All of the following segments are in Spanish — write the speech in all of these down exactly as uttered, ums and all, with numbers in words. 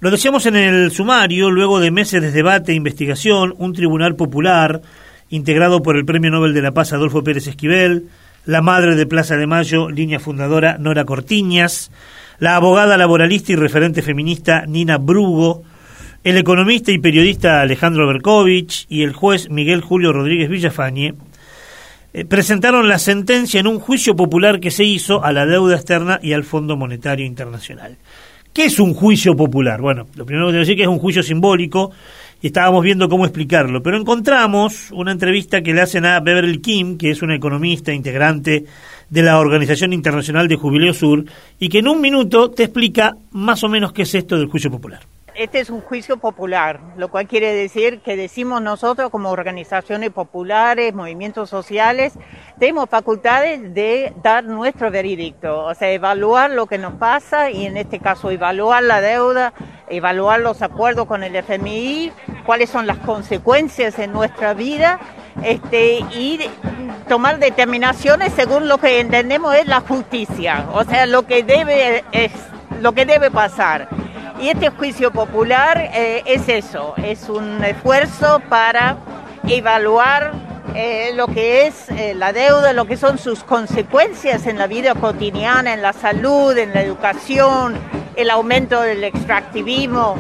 Lo decíamos en el sumario, luego de meses de debate e investigación, un tribunal popular, integrado por el Premio Nobel de la Paz Adolfo Pérez Esquivel, la madre de Plaza de Mayo, línea fundadora Nora Cortiñas, la abogada laboralista y referente feminista Nina Brugo, el economista y periodista Alejandro Berkovich y el juez Miguel Julio Rodríguez Villafañe, eh, presentaron la sentencia en un juicio popular que se hizo a la deuda externa y al Fondo Monetario Internacional. ¿Qué es un juicio popular? Bueno, lo primero que tengo que decir es que es un juicio simbólico y estábamos viendo cómo explicarlo, pero encontramos una entrevista que le hacen a Beverly Kim, que es una economista integrante de la Organización Internacional de Jubileo Sur, y que en un minuto te explica más o menos qué es esto del juicio popular. Este es un juicio popular, lo cual quiere decir que decimos nosotros como organizaciones populares, movimientos sociales, tenemos facultades de dar nuestro veredicto, o sea, evaluar lo que nos pasa y en este caso evaluar la deuda, evaluar los acuerdos con el F M I, cuáles son las consecuencias en nuestra vida, este, y tomar determinaciones según lo que entendemos es la justicia, o sea, lo que debe es lo que debe pasar. Y este juicio popular eh, es eso, es un esfuerzo para evaluar eh, lo que es eh, la deuda, lo que son sus consecuencias en la vida cotidiana, en la salud, en la educación, el aumento del extractivismo,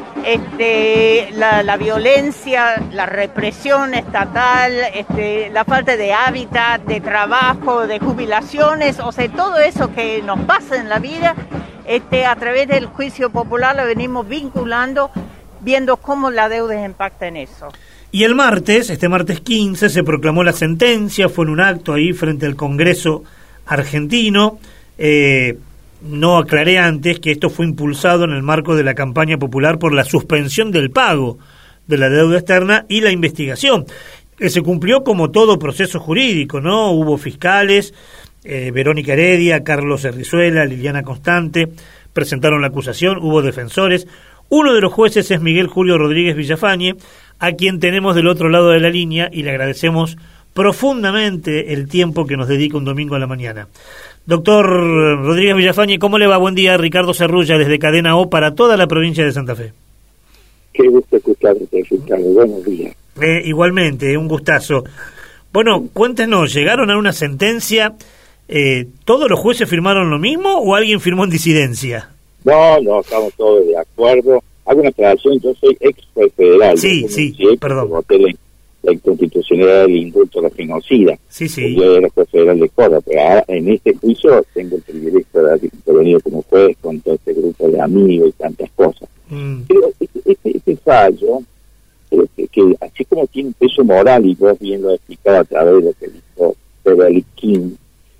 este, la, la violencia, la represión estatal, este, la falta de hábitat, de trabajo, de jubilaciones, o sea, todo eso que nos pasa en la vida. Este, a través del juicio popular lo venimos vinculando, viendo cómo la deuda impacta en eso. Y el martes, este martes quince, se proclamó la sentencia, fue en un acto ahí frente al Congreso argentino. Eh, no aclaré antes que esto fue impulsado en el marco de la campaña popular por la suspensión del pago de la deuda externa y la investigación, que se cumplió como todo proceso jurídico, ¿no? Hubo fiscales, Eh, Verónica Heredia, Carlos Herrizuela, Liliana Constante, presentaron la acusación, hubo defensores. Uno de los jueces es Miguel Julio Rodríguez Villafañe, a quien tenemos del otro lado de la línea y le agradecemos profundamente el tiempo que nos dedica un domingo a la mañana. Doctor Rodríguez Villafañe, ¿cómo le va? Buen día, Ricardo Cerrulla, desde Cadena O para toda la provincia de Santa Fe. Qué gusto escucharte, Ricardo, buenos días. Eh, igualmente, un gustazo. Bueno, cuéntenos, ¿llegaron a una sentencia? Eh, ¿Todos los jueces firmaron lo mismo o alguien firmó en disidencia? No, no, estamos todos de acuerdo. Hago una aclaración, yo soy ex juez federal. Sí, sí, perdón. Voté la, la inconstitucionalidad del indulto a la genocida. Sí, sí. Yo era juez federal de Córdoba, pero ahora, en este juicio tengo el privilegio de haber intervenido como juez con todo este grupo de amigos y tantas cosas. Mm. Pero este, este, este fallo, que, que así como tiene un peso moral, y vos bien lo has explicado a través de lo que dijo Beverly King,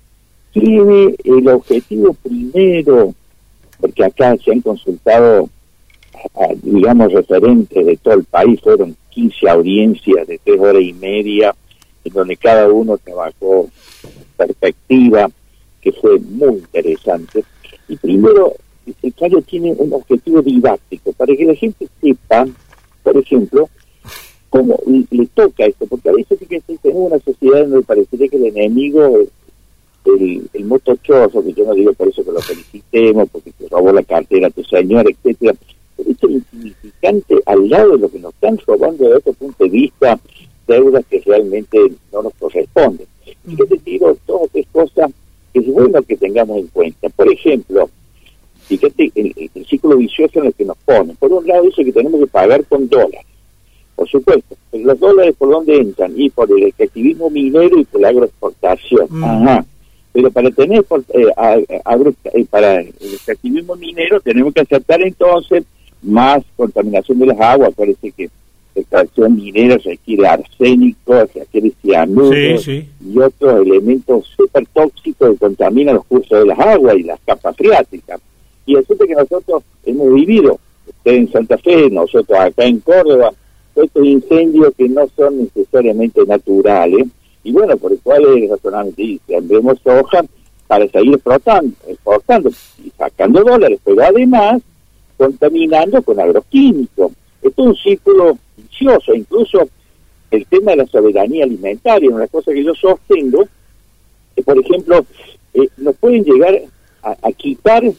tiene el objetivo primero, porque acá se han consultado, a, a, digamos, referentes de todo el país, fueron quince audiencias de tres horas y media, en donde cada uno trabajó perspectiva, que fue muy interesante. Y primero, el fallo tiene un objetivo didáctico, para que la gente sepa, por ejemplo, cómo le toca esto, porque a veces sí que tenemos una sociedad donde parecería que el enemigo es el, el motochoso, que yo no digo por eso que lo felicitemos, porque te robó la cartera a tu señor, etcétera. Pero esto es insignificante al lado de lo que nos están robando desde otro punto de vista, deudas que realmente no nos corresponden. Y yo te digo todas estas cosas que es bueno que tengamos en cuenta. Por ejemplo, fíjate el, el ciclo vicioso en el que nos ponen. Por un lado dice que tenemos que pagar con dólares. Por supuesto, pero los dólares por dónde entran, y por el extractivismo minero y por la agroexportación. Mm. Ajá. Pero para tener eh, agro, eh, para el extractivismo minero tenemos que aceptar entonces más contaminación de las aguas. Parece que la extracción minera requiere arsénico, requiere cianuro, sí, sí, y otros elementos súper tóxicos que contaminan los cursos de las aguas y las capas freáticas. Y resulta que nosotros hemos vivido, usted en Santa Fe, nosotros acá en Córdoba, estos incendios que no son necesariamente naturales, y bueno, por el cual es razonablemente dice, sembremos soja para seguir exportando, exportando y sacando dólares, pero además contaminando con agroquímicos. Esto es un círculo vicioso. Incluso el tema de la soberanía alimentaria, una cosa que yo sostengo, que por ejemplo, eh, nos pueden llegar a, a quitar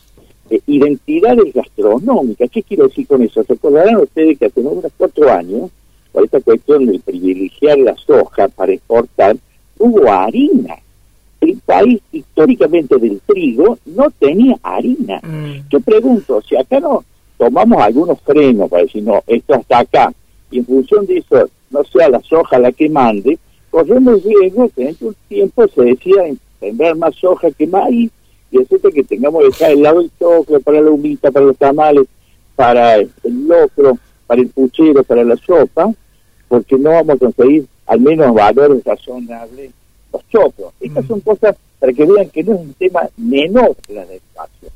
eh, identidades gastronómicas. ¿Qué quiero decir con eso? Se acordarán ustedes que hace unos cuatro años, por esta cuestión de privilegiar la soja para exportar, hubo harina. El país históricamente del trigo no tenía harina. Mm. Yo pregunto, si acá no tomamos algunos frenos para decir, no, esto hasta acá, y en función de eso, no sea la soja la que mande, corremos riesgo que en un tiempo se decía sembrar más soja que maíz, y resulta que tengamos que dejar el lado del choclo para la humita, para los tamales, para el locro, para el puchero, para la sopa, porque no vamos a conseguir al menos valores razonables los choclos. Estas mm. son cosas para que vean que no es un tema menor la del espacio.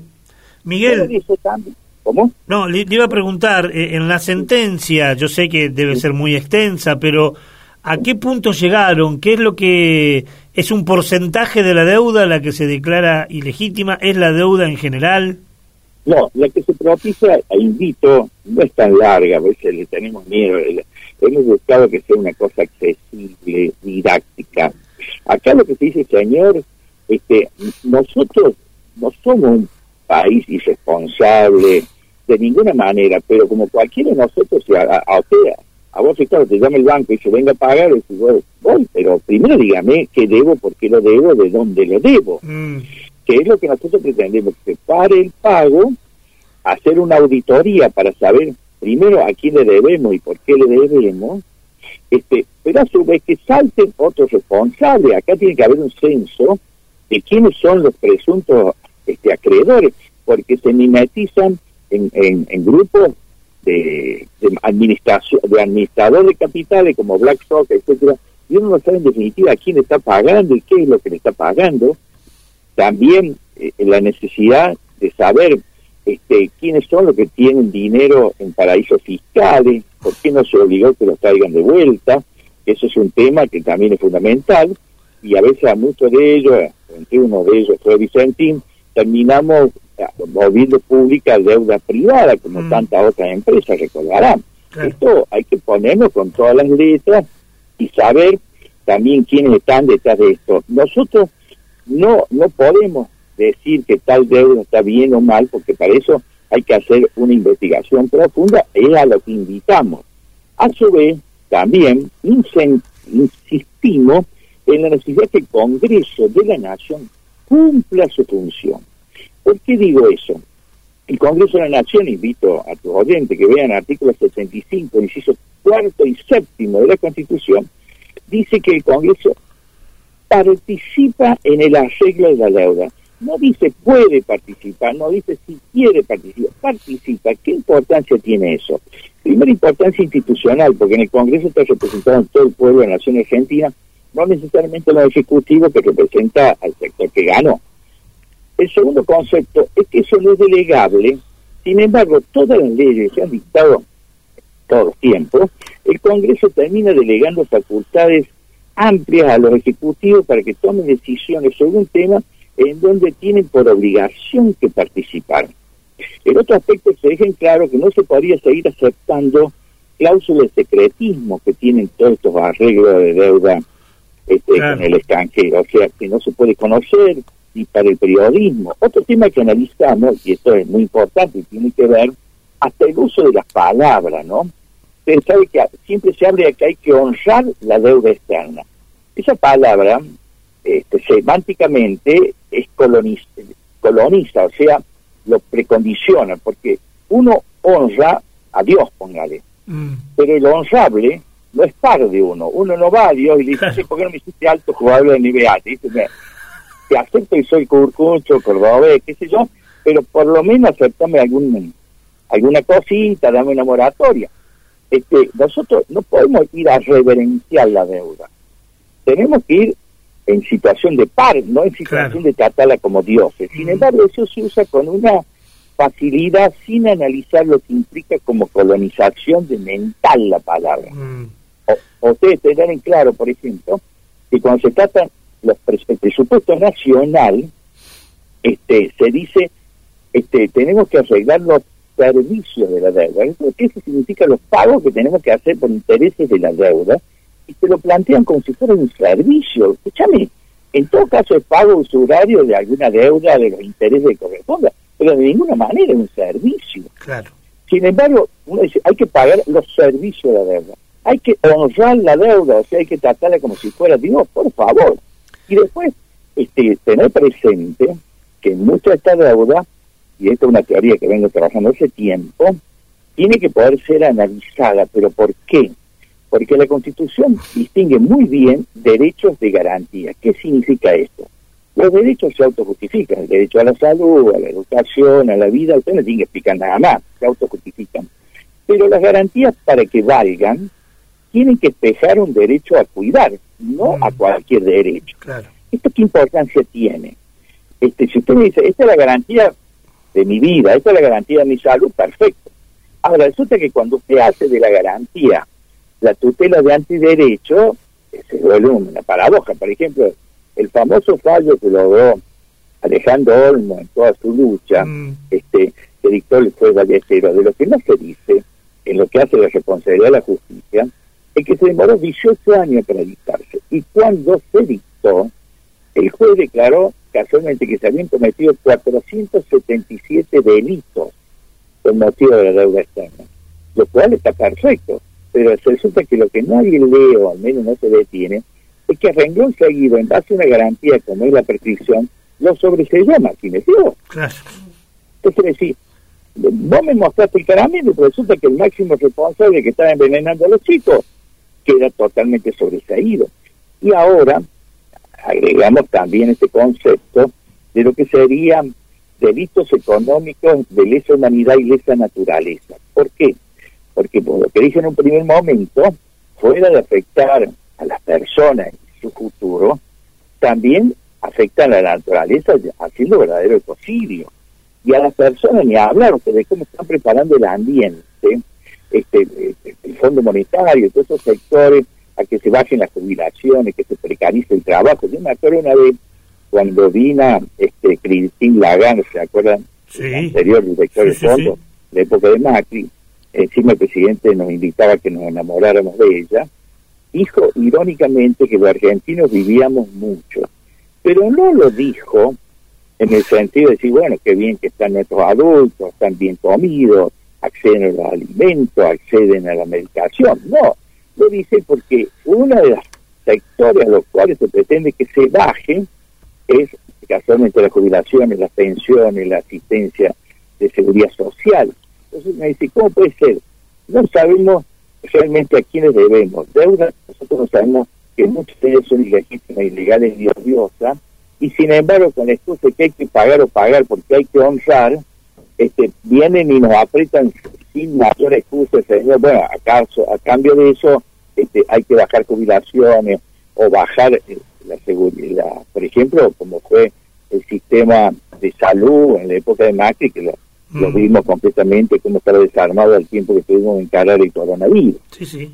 Miguel, eso también, ¿cómo? No, le, le iba a preguntar, eh, en la sentencia, yo sé que debe sí. ser muy extensa, pero ¿a qué punto llegaron? ¿Qué es lo que es un porcentaje de la deuda la que se declara ilegítima? ¿Es la deuda en general? No, la que se propicia, invito, no es tan larga, a veces le tenemos miedo, hemos buscado que sea una cosa accesible, didáctica. Acá lo que se dice, señor, es que nosotros no somos un país irresponsable de ninguna manera, pero como cualquiera de nosotros, si a, a, a usted, a vos, claro, te llama el banco y se venga a pagar, y digo, voy, pero primero dígame qué debo, por qué lo debo, de dónde lo debo. Mm. Que es lo que nosotros pretendemos, que pare el pago, hacer una auditoría para saber primero a quién le debemos y por qué le debemos, este, pero a su vez que salten otros responsables. Acá tiene que haber un censo de quiénes son los presuntos este, acreedores, porque se mimetizan en, en, en grupos de, de administración, de administradores de capitales como BlackRock, etcétera, y uno no sabe en definitiva a quién le está pagando y qué es lo que le está pagando. También eh, la necesidad de saber este, quiénes son los que tienen dinero en paraísos fiscales, por qué no se obligó que los traigan de vuelta. Eso es un tema que también es fundamental, y a veces a muchos de ellos, entre uno de ellos fue Vicentín, terminamos volviendo pública deuda privada, como mm. tantas otras empresas, recordarán. Claro. Esto hay que ponerlo con todas las letras y saber también quiénes están detrás de esto. Nosotros no no podemos decir que tal deuda está bien o mal, porque para eso hay que hacer una investigación profunda, es a lo que invitamos. A su vez, también insistimos en la necesidad que el Congreso de la Nación cumpla su función. ¿Por qué digo eso? El Congreso de la Nación, invito a tus oyentes que vean artículos setenta y cinco, incisos cuarto y séptimo de la Constitución, dice que el Congreso participa en el arreglo de la deuda. No dice puede participar, no dice si quiere participar, participa. ¿Qué importancia tiene eso? Primera, importancia institucional, porque en el Congreso está representado todo el pueblo de la nación argentina, no necesariamente los ejecutivos que representa al sector que ganó. El segundo concepto es que eso no es delegable. Sin embargo, todas las leyes que se han dictado todos los tiempos, el Congreso termina delegando facultades amplias a los ejecutivos para que tomen decisiones sobre un tema en donde tienen por obligación que participar. El otro aspecto es que dejen claro que no se podría seguir aceptando cláusulas de secretismo que tienen todos estos arreglos de deuda este, claro. con el extranjero, o sea, que no se puede conocer ni para el periodismo. Otro tema que analizamos, y esto es muy importante y tiene que ver hasta el uso de las palabras, ¿no? Ustedes saben que siempre se habla de que hay que honrar la deuda externa. Esa palabra, este, semánticamente, es coloniza, coloniza, o sea, lo precondiciona, porque uno honra a Dios, póngale, mm. pero el honrable no es par de uno. Uno no va a Dios y le dice, ¿por qué no me hiciste alto jugador de nivel A? Te dice, te acepto y soy curcucho, cordobés, qué sé yo, pero por lo menos aceptame algún, alguna cosita, dame una moratoria. Este, nosotros no podemos ir a reverenciar la deuda. Tenemos que ir en situación de par, no en situación claro. de tratarla como dioses. Sin mm. embargo, eso se usa con una facilidad sin analizar lo que implica como colonización de mental la palabra. Mm. O, ustedes tendrán en claro, por ejemplo, que cuando se trata los pres el presupuesto nacional, este, se dice, este, tenemos que arreglar los servicios de la deuda. ¿Qué eso significa? Los pagos que tenemos que hacer por intereses de la deuda, y se lo plantean como si fuera un servicio. Escúchame, en todo caso es pago usurario de alguna deuda, de los intereses que corresponda, pero de ninguna manera es un servicio. Claro. Sin embargo, uno dice, hay que pagar los servicios de la deuda, hay que honrar la deuda, o sea, hay que tratarla como si fuera Dios, por favor. Y después, este, tener presente que mucha de esta deuda, y esta es una teoría que vengo trabajando hace tiempo, tiene que poder ser analizada. ¿Pero por qué? Porque la Constitución distingue muy bien derechos de garantía. ¿Qué significa esto? Los derechos se autojustifican, el derecho a la salud, a la educación, a la vida, usted no tiene que explicar nada más, se autojustifican. Pero las garantías, para que valgan, tienen que espejar un derecho a cuidar, no mm. a cualquier derecho. Claro. ¿Esto qué importancia tiene? Este, si usted me dice, esta es la garantía de mi vida, esta es la garantía de mi salud, perfecto. Ahora, resulta que cuando usted hace de la garantía la tutela de antiderecho, se vuelve una paradoja. Por ejemplo, el famoso fallo que logró Alejandro Olmo en toda su lucha, mm. este, que dictó el juez Ballesteros, de lo que no se dice en lo que hace la responsabilidad de la justicia, es que se demoró dieciocho años para dictarse. Y cuando se dictó, el juez declaró casualmente que se habían cometido cuatrocientos setenta y siete delitos con motivo de la deuda externa, lo cual está perfecto, pero resulta que lo que nadie lee, o al menos no se detiene, es que a renglón seguido, en base a una garantía como es la prescripción, lo sobreselló Martínez Dios. Claro. Es decir, vos me mostraste el caramelo, pero resulta que el máximo responsable que estaba envenenando a los chicos queda totalmente sobreseído. Y ahora agregamos también este concepto de lo que serían delitos económicos de lesa humanidad y lesa naturaleza. ¿Por qué? Porque, por lo que dije en un primer momento, fuera de afectar a las personas y su futuro, también afectan a la naturaleza haciendo verdadero ecocidio. Y a las personas, ni hablar ustedes cómo están preparando el ambiente, este, este el Fondo Monetario, todos esos sectores, a que se bajen las jubilaciones, que se precarice el trabajo. Yo me acuerdo una vez cuando vino este, Christine Lagarde, ¿se acuerdan? Sí. El anterior director del sí, sí, fondo, sí. la época de Macri. Encima el presidente nos invitaba a que nos enamoráramos de ella. Dijo irónicamente que los argentinos vivíamos mucho, pero no lo dijo en el sentido de decir, bueno, qué bien que están nuestros adultos, están bien comidos, acceden a los alimentos, acceden a la medicación. No, lo dice porque una de las sectores a los cuales se pretende que se baje es casualmente las jubilaciones, las pensiones, la asistencia de seguridad social. Entonces me dice, ¿cómo puede ser? No sabemos realmente a quiénes debemos deuda, nosotros no sabemos que muchas de ellas son ilegítimas, ilegales y odiosas, y sin embargo con la excusa de que hay que pagar o pagar porque hay que honrar, este, vienen y nos apretan sin mayor excusa, señor, bueno, acaso, a cambio de eso este, hay que bajar jubilaciones o bajar eh, la seguridad, por ejemplo, como fue el sistema de salud en la época de Macri, que lo Lo mm. vimos completamente cómo estaba desarmado al tiempo que tuvimos que encarar el coronavirus. Sí, sí.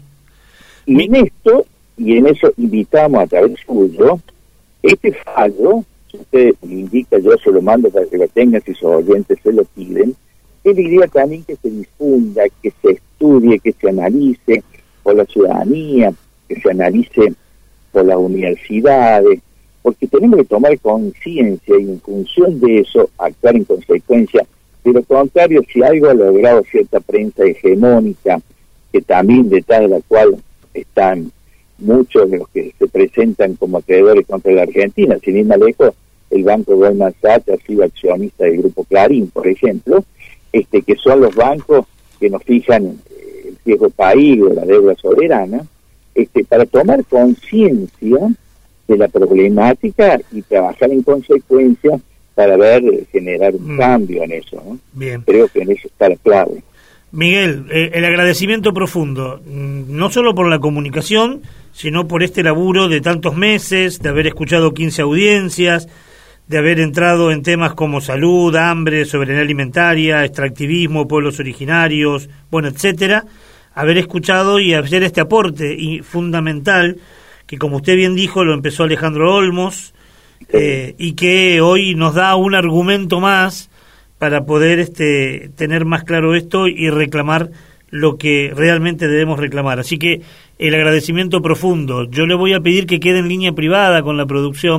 Y Mi... en esto, y en eso invitamos a través suyo, este fallo, si usted me indica, yo se lo mando para que lo tengan, si sus oyentes se lo piden, él diría también que se difunda, que se estudie, que se analice por la ciudadanía, que se analice por las universidades, porque tenemos que tomar conciencia y en función de eso actuar en consecuencia. De lo contrario, si algo ha logrado cierta prensa hegemónica, que también detrás de la cual están muchos de los que se presentan como acreedores contra la Argentina, sin ir más lejos, el Banco Goldman Sachs ha sido accionista del Grupo Clarín, por ejemplo, este que son los bancos que nos fijan el riesgo país o la deuda soberana, este para tomar conciencia de la problemática y trabajar en consecuencia para ver, generar un mm. cambio en eso, ¿no? Bien. Creo que en eso está la clave. Miguel, eh, el agradecimiento profundo, no solo por la comunicación, sino por este laburo de tantos meses, de haber escuchado quince audiencias, de haber entrado en temas como salud, hambre, soberanía alimentaria, extractivismo, pueblos originarios, bueno, etcétera, haber escuchado y hacer este aporte y fundamental, que como usted bien dijo, lo empezó Alejandro Olmos, Eh, y que hoy nos da un argumento más para poder este tener más claro esto y reclamar lo que realmente debemos reclamar. Así que el agradecimiento profundo. Yo le voy a pedir que quede en línea privada con la producción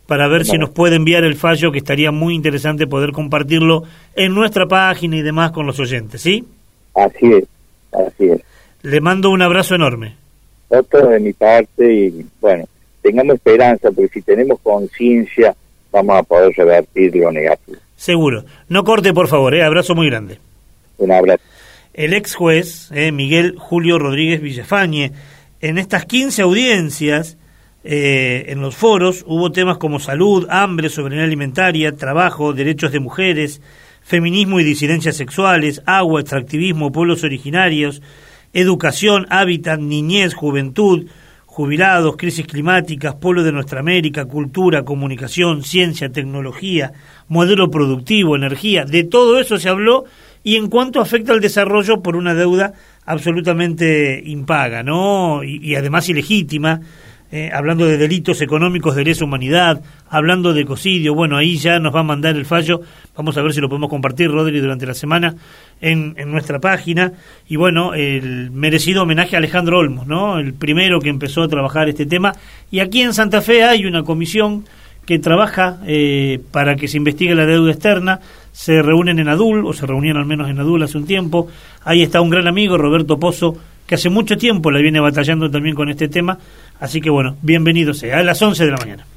para ver no. si nos puede enviar el fallo, que estaría muy interesante poder compartirlo en nuestra página y demás con los oyentes, ¿sí? Así es, así es. Le mando un abrazo enorme. Otro de mi parte, y bueno, tengamos esperanza, porque si tenemos conciencia vamos a poder revertir lo negativo. Seguro. No corte, por favor, ¿eh? Abrazo muy grande. Un abrazo. El ex juez, eh, Miguel Julio Rodríguez Villafañe, en estas quince audiencias, eh, en los foros, hubo temas como salud, hambre, soberanía alimentaria, trabajo, derechos de mujeres, feminismo y disidencias sexuales, agua, extractivismo, pueblos originarios, educación, hábitat, niñez, juventud, jubilados, crisis climáticas, pueblo de nuestra América, cultura, comunicación, ciencia, tecnología, modelo productivo, energía. De todo eso se habló, y en cuanto afecta al desarrollo por una deuda absolutamente impaga, ¿no? Y, y además ilegítima, eh, hablando de delitos económicos de lesa humanidad, hablando de ecocidio. Bueno, ahí ya nos va a mandar el fallo. Vamos a ver si lo podemos compartir, Rodri, durante la semana en, en nuestra página. Y bueno, el merecido homenaje a Alejandro Olmos, ¿no? El primero que empezó a trabajar este tema. Y aquí en Santa Fe hay una comisión que trabaja eh, para que se investigue la deuda externa. Se reúnen en Adul, o se reunían al menos en Adul hace un tiempo. Ahí está un gran amigo, Roberto Pozo, que hace mucho tiempo la viene batallando también con este tema. Así que bueno, bienvenido sea, a las once de la mañana.